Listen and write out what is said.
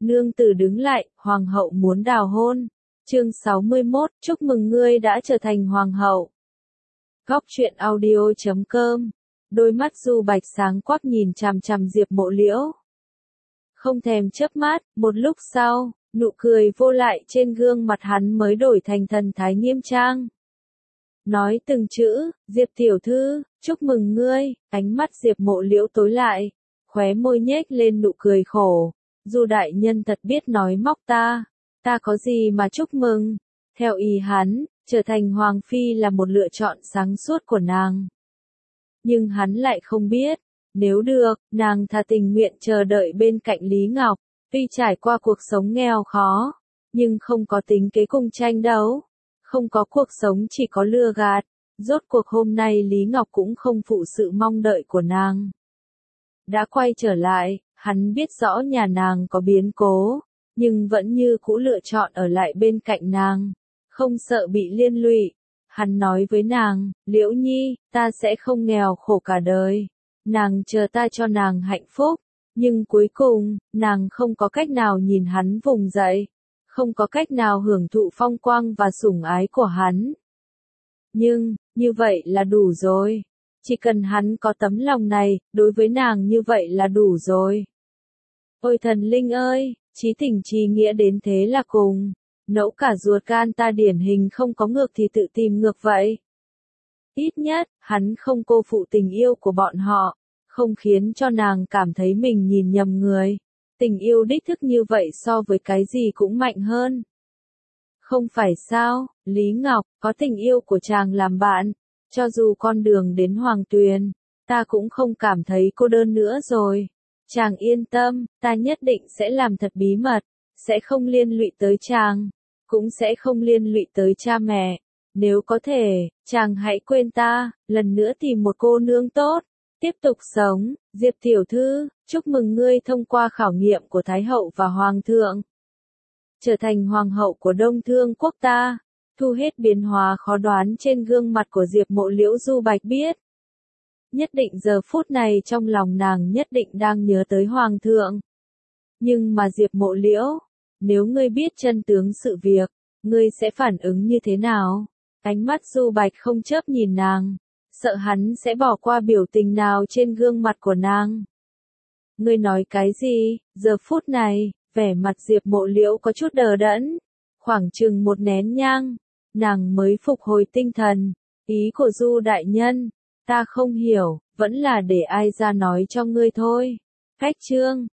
Nương tử đứng lại, hoàng hậu muốn đào hôn. Chương 61, chúc mừng ngươi đã trở thành hoàng hậu. Góc truyện audio.com. Đôi mắt Du Bạch sáng quắc nhìn chằm chằm Diệp Mộ Liễu. Không thèm chớp mắt, một lúc sau, nụ cười vô lại trên gương mặt hắn mới đổi thành thần thái nghiêm trang. Nói từng chữ, Diệp tiểu thư, chúc mừng ngươi. Ánh mắt Diệp Mộ Liễu tối lại, khóe môi nhếch lên nụ cười khổ. Du đại nhân thật biết nói móc ta có gì mà chúc mừng. Theo ý hắn, trở thành hoàng phi là một lựa chọn sáng suốt của nàng. Nhưng hắn lại không biết, nếu được, nàng thà tình nguyện chờ đợi bên cạnh Lý Ngọc, tuy trải qua cuộc sống nghèo khó, nhưng không có tính kế cùng tranh đấu, không có cuộc sống chỉ có lừa gạt. Rốt cuộc hôm nay Lý Ngọc cũng không phụ sự mong đợi của nàng. Đã quay trở lại, hắn biết rõ nhà nàng có biến cố, nhưng vẫn như cũ lựa chọn ở lại bên cạnh nàng, không sợ bị liên lụy. Hắn nói với nàng, Liễu Nhi, ta sẽ không nghèo khổ cả đời. Nàng chờ ta cho nàng hạnh phúc. Nhưng cuối cùng, nàng không có cách nào nhìn hắn vùng dậy, không có cách nào hưởng thụ phong quang và sủng ái của hắn. Nhưng, như vậy là đủ rồi. Chỉ cần hắn có tấm lòng này, đối với nàng như vậy là đủ rồi. Ôi thần linh ơi, chí tình chí nghĩa đến thế là cùng. Nẫu cả ruột gan ta điển hình không có ngược thì tự tìm ngược vậy. Ít nhất, hắn không cô phụ tình yêu của bọn họ, không khiến cho nàng cảm thấy mình nhìn nhầm người. Tình yêu đích thức như vậy so với cái gì cũng mạnh hơn. Không phải sao, Lý Ngọc, có tình yêu của chàng làm bạn, cho dù con đường đến Hoàng Tuyền, ta cũng không cảm thấy cô đơn nữa rồi. Chàng yên tâm, ta nhất định sẽ làm thật bí mật, sẽ không liên lụy tới chàng, cũng sẽ không liên lụy tới cha mẹ. Nếu có thể, chàng hãy quên ta, lần nữa tìm một cô nương tốt, tiếp tục sống. Diệp tiểu thư, chúc mừng ngươi thông qua khảo nghiệm của Thái hậu và Hoàng thượng, trở thành hoàng hậu của Đông Thương quốc ta. Thu hết biến hóa khó đoán trên gương mặt của Diệp Mộ Liễu, Du Bạch biết. Nhất định giờ phút này trong lòng nàng nhất định đang nhớ tới Hoàng thượng. Nhưng mà Diệp Mộ Liễu, nếu ngươi biết chân tướng sự việc, ngươi sẽ phản ứng như thế nào? Ánh mắt Du Bạch không chớp nhìn nàng, sợ hắn sẽ bỏ qua biểu tình nào trên gương mặt của nàng. Ngươi nói cái gì? Giờ phút này, vẻ mặt Diệp Mộ Liễu có chút đờ đẫn, khoảng chừng một nén nhang, nàng mới phục hồi tinh thần. Ý của Du đại nhân, ta không hiểu, vẫn là để ai ra nói cho ngươi thôi. Cách chương